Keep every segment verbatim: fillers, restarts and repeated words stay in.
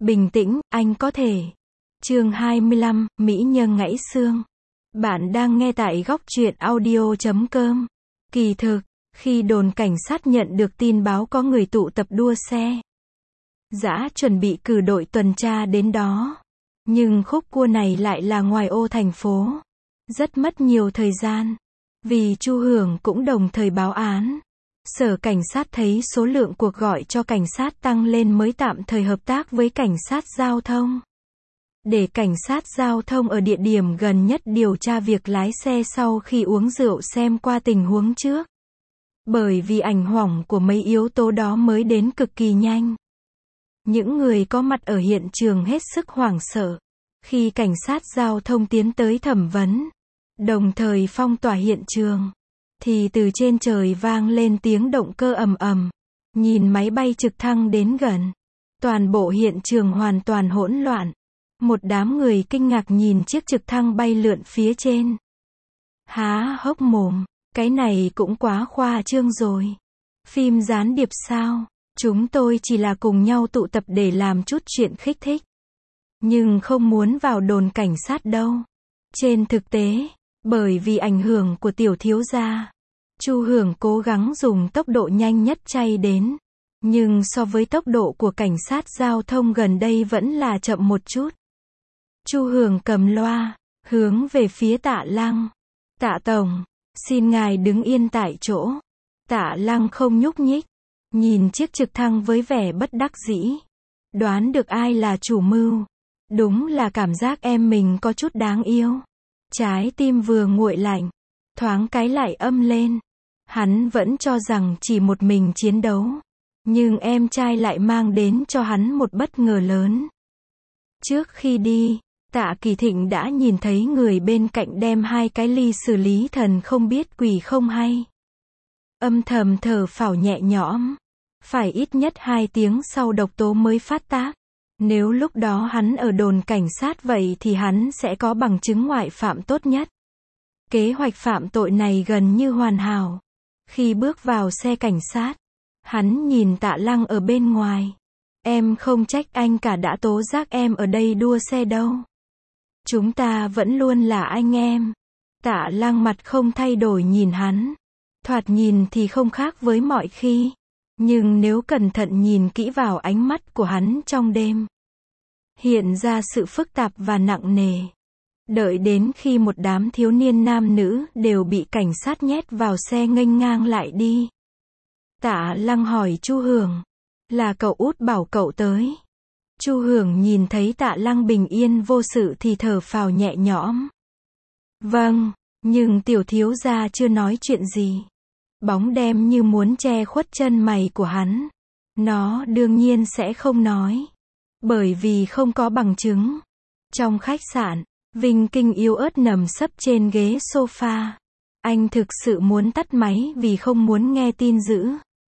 Bình tĩnh, anh có thể. Chương hai mươi lăm, Mỹ nhân gãy xương. Bạn đang nghe tại góc truyện audio chấm com. Kỳ thực, khi đồn cảnh sát nhận được tin báo có người tụ tập đua xe, dã chuẩn bị cử đội tuần tra đến đó. Nhưng khúc cua này lại là ngoài ô thành phố. Rất mất nhiều thời gian. Vì Chu Hưởng cũng đồng thời báo án. Sở cảnh sát thấy số lượng cuộc gọi cho cảnh sát tăng lên mới tạm thời hợp tác với cảnh sát giao thông. Để cảnh sát giao thông ở địa điểm gần nhất điều tra việc lái xe sau khi uống rượu xem qua tình huống trước. Bởi vì ảnh hưởng của mấy yếu tố đó mới đến cực kỳ nhanh. Những người có mặt ở hiện trường hết sức hoảng sợ. Khi cảnh sát giao thông tiến tới thẩm vấn, đồng thời phong tỏa hiện trường, thì từ trên trời vang lên tiếng động cơ ầm ầm. Nhìn máy bay trực thăng đến gần, toàn bộ hiện trường hoàn toàn hỗn loạn. Một đám người kinh ngạc nhìn chiếc trực thăng bay lượn phía trên. Há hốc mồm, cái này cũng quá khoa trương rồi. Phim gián điệp sao? Chúng tôi chỉ là cùng nhau tụ tập để làm chút chuyện khích thích. Nhưng không muốn vào đồn cảnh sát đâu. Trên thực tế, bởi vì ảnh hưởng của tiểu thiếu gia, Chu Hưởng cố gắng dùng tốc độ nhanh nhất chạy đến. Nhưng so với tốc độ của cảnh sát giao thông gần đây vẫn là chậm một chút. Chu Hưởng cầm loa, hướng về phía Tạ Lăng. Tạ Tổng, xin ngài đứng yên tại chỗ. Tạ Lăng không nhúc nhích, nhìn chiếc trực thăng với vẻ bất đắc dĩ. Đoán được ai là chủ mưu. Đúng là cảm giác em mình có chút đáng yêu. Trái tim vừa nguội lạnh, thoáng cái lại âm lên. Hắn vẫn cho rằng chỉ một mình chiến đấu. Nhưng em trai lại mang đến cho hắn một bất ngờ lớn. Trước khi đi, Tạ Kỳ Thịnh đã nhìn thấy người bên cạnh đem hai cái ly xử lý thần không biết quỷ không hay. Âm thầm thở phào nhẹ nhõm. Phải ít nhất hai tiếng sau độc tố mới phát tác. Nếu lúc đó hắn ở đồn cảnh sát vậy thì hắn sẽ có bằng chứng ngoại phạm tốt nhất. Kế hoạch phạm tội này gần như hoàn hảo. Khi bước vào xe cảnh sát, hắn nhìn Tạ Lăng ở bên ngoài. Em không trách anh cả đã tố giác em ở đây đua xe đâu. Chúng ta vẫn luôn là anh em. Tạ Lăng mặt không thay đổi nhìn hắn. Thoạt nhìn thì không khác với mọi khi. Nhưng nếu cẩn thận nhìn kỹ vào ánh mắt của hắn trong đêm, hiện ra sự phức tạp và nặng nề. Đợi đến khi một đám thiếu niên nam nữ đều bị cảnh sát nhét vào xe nghênh ngang lại đi. Tạ Lăng hỏi Chu Hưởng, là cậu út bảo cậu tới. Chu Hưởng nhìn thấy Tạ Lăng bình yên vô sự thì thở phào nhẹ nhõm. Vâng, nhưng tiểu thiếu gia chưa nói chuyện gì. Bóng đêm như muốn che khuất chân mày của hắn. Nó đương nhiên sẽ không nói. Bởi vì không có bằng chứng. Trong khách sạn, Vinh Kinh yếu ớt nằm sấp trên ghế sofa. Anh thực sự muốn tắt máy vì không muốn nghe tin dữ.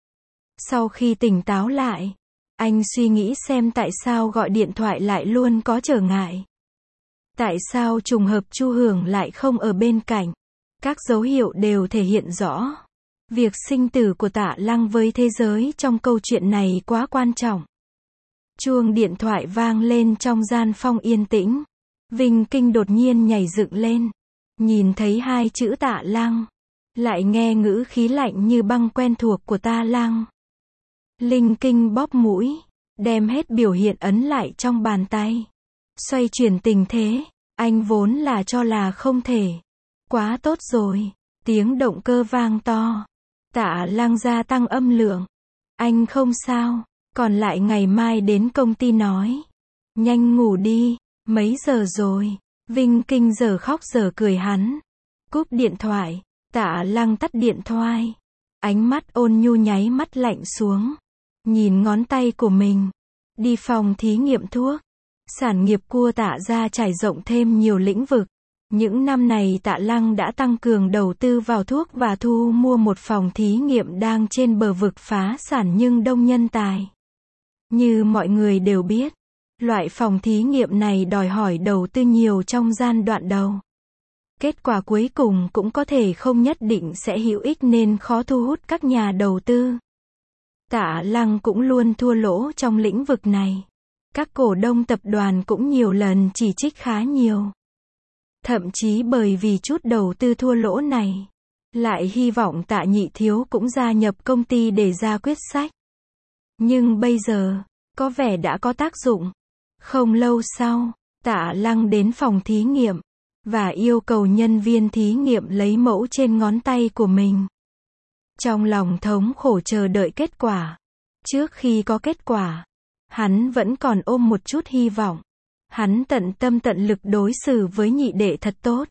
Sau khi tỉnh táo lại, anh suy nghĩ xem tại sao gọi điện thoại lại luôn có trở ngại. Tại sao trùng hợp Chu Hưởng lại không ở bên cạnh. Các dấu hiệu đều thể hiện rõ. Việc sinh tử của Tạ Lăng với thế giới trong câu chuyện này quá quan trọng. Chuông điện thoại vang lên trong gian phòng yên tĩnh. Vinh Kinh đột nhiên nhảy dựng lên. Nhìn thấy hai chữ Tạ Lăng. Lại nghe ngữ khí lạnh như băng quen thuộc của Tạ Lăng. Linh Kinh bóp mũi. Đem hết biểu hiện ấn lại trong bàn tay. Xoay chuyển tình thế. Anh vốn là cho là không thể. Quá tốt rồi. Tiếng động cơ vang to. Tạ Lăng gia tăng âm lượng. Anh không sao. Còn lại ngày mai đến công ty nói. Nhanh ngủ đi. Mấy giờ rồi? Vinh Kinh giờ khóc giờ cười hắn. Cúp điện thoại. Tạ Lăng tắt điện thoại. Ánh mắt ôn nhu nháy mắt lạnh xuống. Nhìn ngón tay của mình. Đi phòng thí nghiệm thuốc. Sản nghiệp của Tạ gia trải rộng thêm nhiều lĩnh vực. Những năm này Tạ Lăng đã tăng cường đầu tư vào thuốc và thu mua một phòng thí nghiệm đang trên bờ vực phá sản nhưng đông nhân tài. Như mọi người đều biết, loại phòng thí nghiệm này đòi hỏi đầu tư nhiều trong giai đoạn đầu. Kết quả cuối cùng cũng có thể không nhất định sẽ hữu ích nên khó thu hút các nhà đầu tư. Tạ Lăng cũng luôn thua lỗ trong lĩnh vực này. Các cổ đông tập đoàn cũng nhiều lần chỉ trích khá nhiều. Thậm chí bởi vì chút đầu tư thua lỗ này, lại hy vọng Tạ Nhị Thiếu cũng gia nhập công ty để ra quyết sách. Nhưng bây giờ, có vẻ đã có tác dụng. Không lâu sau, Tạ Lăng đến phòng thí nghiệm, và yêu cầu nhân viên thí nghiệm lấy mẫu trên ngón tay của mình. Trong lòng thống khổ chờ đợi kết quả. Trước khi có kết quả, hắn vẫn còn ôm một chút hy vọng. Hắn tận tâm tận lực đối xử với nhị đệ thật tốt.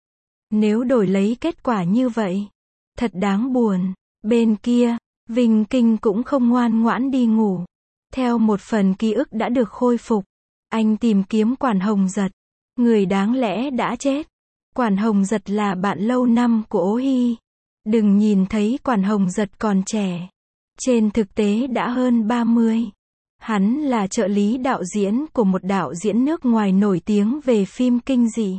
Nếu đổi lấy kết quả như vậy, thật đáng buồn. Bên kia, Vinh Kinh cũng không ngoan ngoãn đi ngủ. Theo một phần ký ức đã được khôi phục, anh tìm kiếm Quản Hồng Giật. Người đáng lẽ đã chết. Quản Hồng Giật là bạn lâu năm của Ô Hi. Đừng nhìn thấy Quản Hồng Giật còn trẻ. Trên thực tế đã hơn ba mươi. Hắn là trợ lý đạo diễn của một đạo diễn nước ngoài nổi tiếng về phim kinh dị.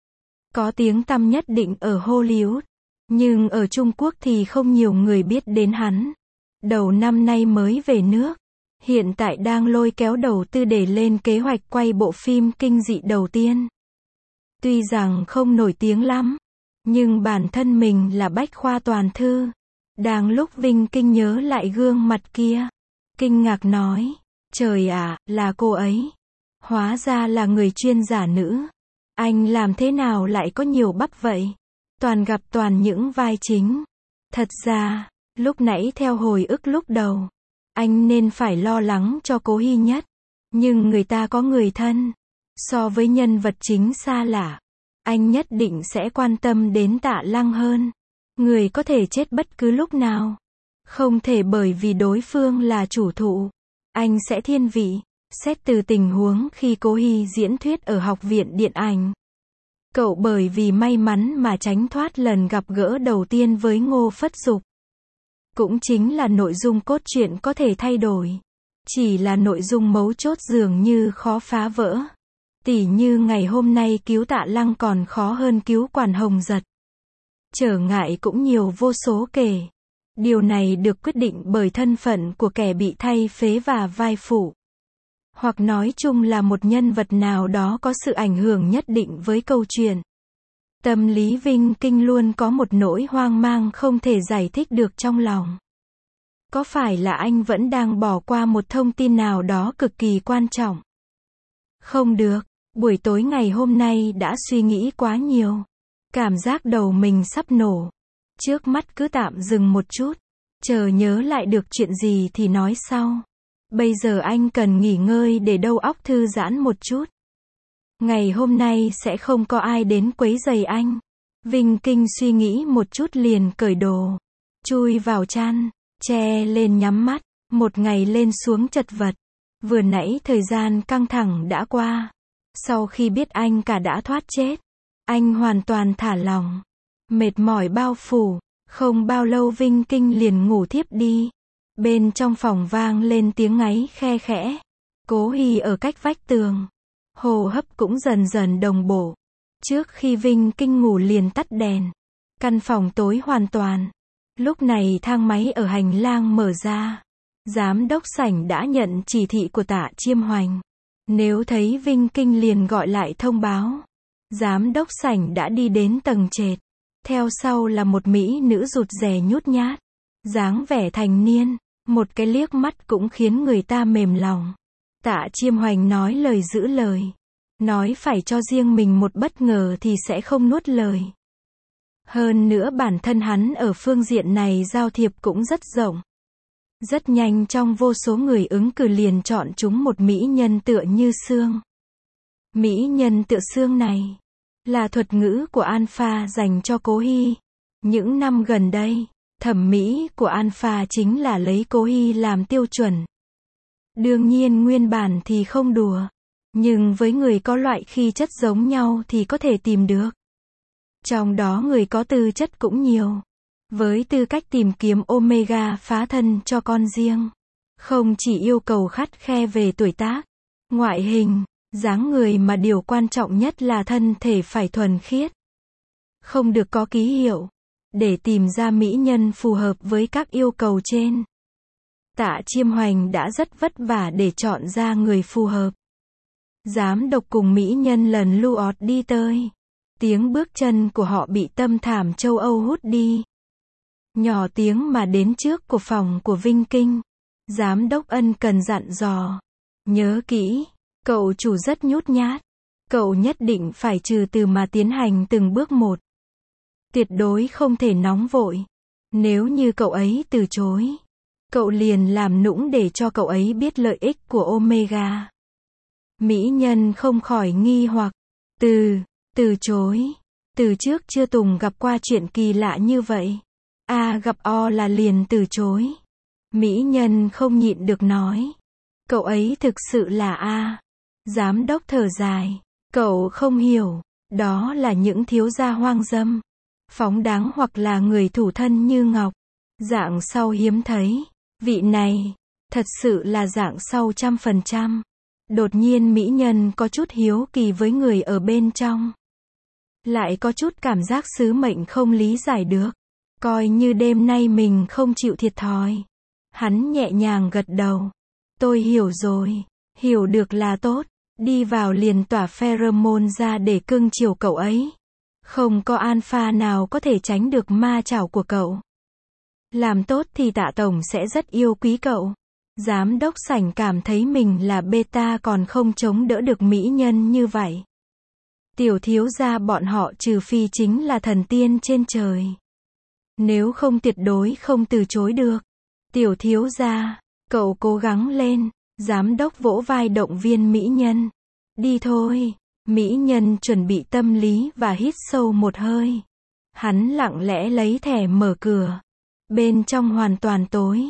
Có tiếng tăm nhất định ở Hollywood. Nhưng ở Trung Quốc thì không nhiều người biết đến hắn. Đầu năm nay mới về nước. Hiện tại đang lôi kéo đầu tư để lên kế hoạch quay bộ phim kinh dị đầu tiên. Tuy rằng không nổi tiếng lắm, nhưng bản thân mình là bách khoa toàn thư. Đang lúc Vinh Kinh nhớ lại gương mặt kia, kinh ngạc nói, trời ạ, là cô ấy. Hóa ra là người chuyên giả nữ. Anh làm thế nào lại có nhiều bắp vậy? Toàn gặp toàn những vai chính. Thật ra, lúc nãy theo hồi ức lúc đầu, anh nên phải lo lắng cho Cố Hi nhất. Nhưng người ta có người thân. So với nhân vật chính xa lạ, anh nhất định sẽ quan tâm đến Tạ Lăng hơn. Người có thể chết bất cứ lúc nào. Không thể bởi vì đối phương là chủ thụ. Anh sẽ thiên vị. Xét từ tình huống khi Cố Hi diễn thuyết ở học viện điện ảnh. Cậu bởi vì may mắn mà tránh thoát lần gặp gỡ đầu tiên với Ngô Phất Dục. Cũng chính là nội dung cốt truyện có thể thay đổi. Chỉ là nội dung mấu chốt dường như khó phá vỡ. Tỉ như ngày hôm nay cứu Tạ Lăng còn khó hơn cứu Quản Hồng Giật. Trở ngại cũng nhiều vô số kể. Điều này được quyết định bởi thân phận của kẻ bị thay phế và vai phụ. Hoặc nói chung là một nhân vật nào đó có sự ảnh hưởng nhất định với câu chuyện. Tâm lý Vinh Kinh luôn có một nỗi hoang mang không thể giải thích được trong lòng. Có phải là anh vẫn đang bỏ qua một thông tin nào đó cực kỳ quan trọng? Không được, buổi tối ngày hôm nay đã suy nghĩ quá nhiều. Cảm giác đầu mình sắp nổ. Trước mắt cứ tạm dừng một chút. Chờ nhớ lại được chuyện gì thì nói sau. Bây giờ anh cần nghỉ ngơi để đầu óc thư giãn một chút. Ngày hôm nay sẽ không có ai đến quấy rầy anh. Vinh Kinh suy nghĩ một chút liền cởi đồ. Chui vào chăn, che lên nhắm mắt. Một ngày lên xuống chật vật. Vừa nãy thời gian căng thẳng đã qua. Sau khi biết anh cả đã thoát chết, anh hoàn toàn thả lỏng. Mệt mỏi bao phủ. Không bao lâu Vinh Kinh liền ngủ thiếp đi. Bên trong phòng vang lên tiếng ngáy khe khẽ. Cố Hi ở cách vách tường. Hô hấp cũng dần dần đồng bộ. Trước khi Vinh Kinh ngủ liền tắt đèn. Căn phòng tối hoàn toàn. Lúc này thang máy ở hành lang mở ra. Giám đốc sảnh đã nhận chỉ thị của Tạ Chiêm Hoành. Nếu thấy Vinh Kinh liền gọi lại thông báo. Giám đốc sảnh đã đi đến tầng trệt. Theo sau là một mỹ nữ rụt rè nhút nhát. Dáng vẻ thành niên. Một cái liếc mắt cũng khiến người ta mềm lòng. Tạ Chiêm Hoành nói lời giữ lời. Nói phải cho riêng mình một bất ngờ thì sẽ không nuốt lời. Hơn nữa bản thân hắn ở phương diện này giao thiệp cũng rất rộng. Rất nhanh trong vô số người ứng cử liền chọn chúng một mỹ nhân tựa như xương. Mỹ nhân tựa xương này là thuật ngữ của Alpha dành cho Cố Hi. Những năm gần đây, thẩm mỹ của Alpha chính là lấy Cố Hi làm tiêu chuẩn. Đương nhiên nguyên bản thì không đùa. Nhưng với người có loại khí chất giống nhau thì có thể tìm được. Trong đó người có tư chất cũng nhiều. Với tư cách tìm kiếm Omega phá thân cho con riêng. Không chỉ yêu cầu khắt khe về tuổi tác, ngoại hình, dáng người mà điều quan trọng nhất là thân thể phải thuần khiết. Không được có ký hiệu. Để tìm ra mỹ nhân phù hợp với các yêu cầu trên. Tạ Chiêm Hoành đã rất vất vả để chọn ra người phù hợp. Giám đốc cùng mỹ nhân lần lượt đi tới. Tiếng bước chân của họ bị tâm thảm châu Âu hút đi. Nhỏ tiếng mà đến trước của phòng của Vinh Kinh. Giám đốc ân cần dặn dò. Nhớ kỹ, cậu chủ rất nhút nhát. Cậu nhất định phải trừ từ mà tiến hành từng bước một. Tuyệt đối không thể nóng vội. Nếu như cậu ấy từ chối, cậu liền làm nũng để cho cậu ấy biết lợi ích của Omega. Mỹ nhân không khỏi nghi hoặc. Từ, từ chối. Từ trước chưa từng gặp qua chuyện kỳ lạ như vậy. A gặp O là liền từ chối. Mỹ nhân không nhịn được nói. Cậu ấy thực sự là A. Giám đốc thở dài. Cậu không hiểu. Đó là những thiếu gia hoang dâm. Phóng đáng hoặc là người thủ thân như ngọc. Dạng sau hiếm thấy. Vị này, thật sự là dạng sau trăm phần trăm. Đột nhiên mỹ nhân có chút hiếu kỳ với người ở bên trong. Lại có chút cảm giác sứ mệnh không lý giải được. Coi như đêm nay mình không chịu thiệt thòi. Hắn nhẹ nhàng gật đầu. Tôi hiểu rồi. Hiểu được là tốt. Đi vào liền tỏa pheromone ra để cưng chiều cậu ấy. Không có alpha nào có thể tránh được ma chảo của cậu. Làm tốt thì Tạ tổng sẽ rất yêu quý cậu. Giám đốc Sảnh cảm thấy mình là beta còn không chống đỡ được mỹ nhân như vậy. Tiểu thiếu gia bọn họ trừ phi chính là thần tiên trên trời. Nếu không tuyệt đối không từ chối được. Tiểu thiếu gia, cậu cố gắng lên. Giám đốc vỗ vai động viên mỹ nhân. Đi thôi. Mỹ nhân chuẩn bị tâm lý và hít sâu một hơi. Hắn lặng lẽ lấy thẻ mở cửa. Bên trong hoàn toàn tối.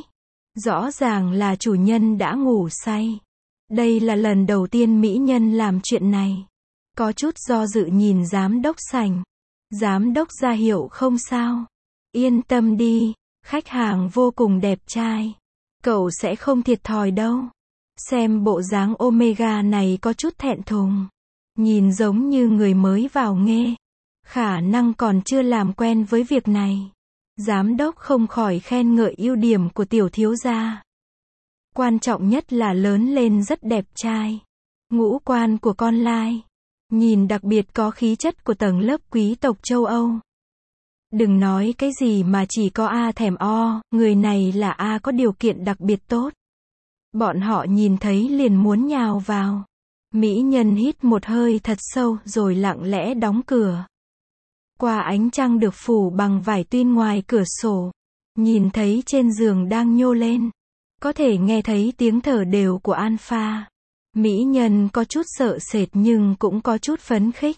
Rõ ràng là chủ nhân đã ngủ say. Đây là lần đầu tiên mỹ nhân làm chuyện này. Có chút do dự nhìn giám đốc Sảnh. Giám đốc ra hiệu không sao. Yên tâm đi, khách hàng vô cùng đẹp trai. Cậu sẽ không thiệt thòi đâu. Xem bộ dáng Omega này có chút thẹn thùng. Nhìn giống như người mới vào nghề. Khả năng còn chưa làm quen với việc này. Giám đốc không khỏi khen ngợi ưu điểm của tiểu thiếu gia. Quan trọng nhất là lớn lên rất đẹp trai. Ngũ quan của con lai. Nhìn đặc biệt có khí chất của tầng lớp quý tộc châu Âu. Đừng nói cái gì mà chỉ có A thèm O, người này là A có điều kiện đặc biệt tốt. Bọn họ nhìn thấy liền muốn nhào vào. Mỹ nhân hít một hơi thật sâu rồi lặng lẽ đóng cửa. Qua ánh trăng được phủ bằng vải tuyên ngoài cửa sổ. Nhìn thấy trên giường đang nhô lên. Có thể nghe thấy tiếng thở đều của Alpha. Mỹ nhân có chút sợ sệt nhưng cũng có chút phấn khích.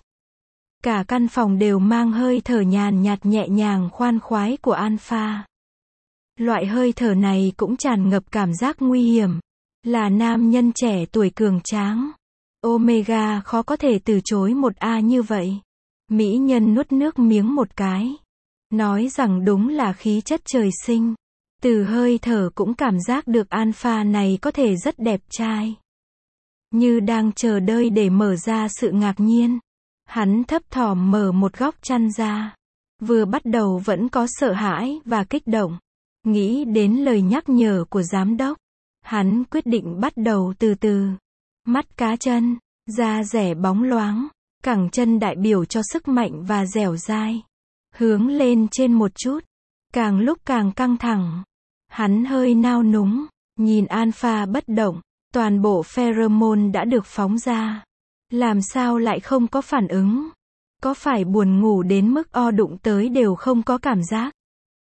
Cả căn phòng đều mang hơi thở nhàn nhạt nhẹ nhàng khoan khoái của Alpha. Loại hơi thở này cũng tràn ngập cảm giác nguy hiểm. Là nam nhân trẻ tuổi cường tráng. Omega khó có thể từ chối một A như vậy. Mỹ nhân nuốt nước miếng một cái. Nói rằng đúng là khí chất trời sinh. Từ hơi thở cũng cảm giác được Alpha này có thể rất đẹp trai. Như đang chờ đợi để mở ra sự ngạc nhiên. Hắn thấp thỏm mở một góc chăn ra. Vừa bắt đầu vẫn có sợ hãi và kích động. Nghĩ đến lời nhắc nhở của giám đốc. Hắn quyết định bắt đầu từ từ. Mắt cá chân, da rẻ bóng loáng. Cẳng chân đại biểu cho sức mạnh và dẻo dai. Hướng lên trên một chút. Càng lúc càng căng thẳng. Hắn hơi nao núng. Nhìn Alpha bất động. Toàn bộ pheromone đã được phóng ra. Làm sao lại không có phản ứng? Có phải buồn ngủ đến mức o đụng tới đều không có cảm giác?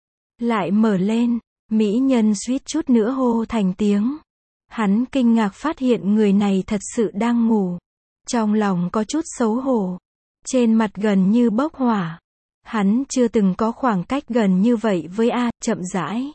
Lại mở lên. Mỹ nhân suýt chút nữa hô thành tiếng. Hắn kinh ngạc phát hiện người này thật sự đang ngủ. Trong lòng có chút xấu hổ. Trên mặt gần như bốc hỏa. Hắn chưa từng có khoảng cách gần như vậy với A, chậm rãi.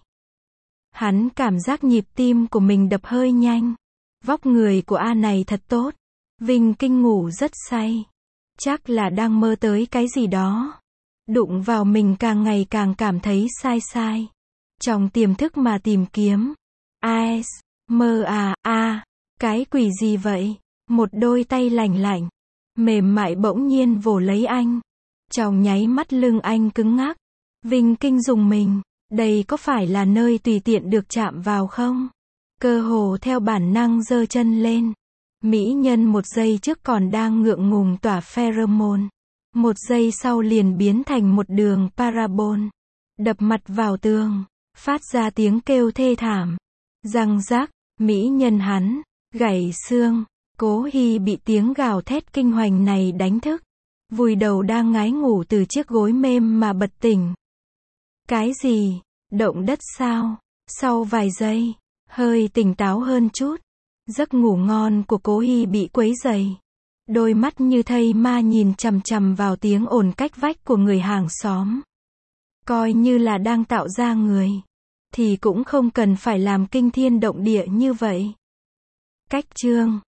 Hắn cảm giác nhịp tim của mình đập hơi nhanh. Vóc người của A này thật tốt. Vinh Kinh ngủ rất say. Chắc là đang mơ tới cái gì đó. Đụng vào mình càng ngày càng cảm thấy sai sai. Trong tiềm thức mà tìm kiếm. Ai, mơ à, a, cái quỷ gì vậy? Một đôi tay lành lạnh, mềm mại bỗng nhiên vồ lấy anh. Trong nháy mắt lưng anh cứng ngắc. Vinh Kinh rùng mình. Đây có phải là nơi tùy tiện được chạm vào không? Cơ hồ theo bản năng giơ chân lên. Mỹ nhân một giây trước còn đang ngượng ngùng tỏa pheromone. Một giây sau liền biến thành một đường parabol. Đập mặt vào tường. Phát ra tiếng kêu thê thảm. Răng rác, mỹ nhân hắn, gãy xương. Cố Hi bị tiếng gào thét kinh hoàng này đánh thức. Vùi đầu đang ngái ngủ từ chiếc gối mềm mà bật tỉnh. Cái gì? Động đất sao? Sau vài giây, hơi tỉnh táo hơn chút. Giấc ngủ ngon của Cố Hi bị quấy rầy. Đôi mắt như thây ma nhìn chằm chằm vào tiếng ồn cách vách của người hàng xóm. Coi như là đang tạo ra người, thì cũng không cần phải làm kinh thiên động địa như vậy. Cách chương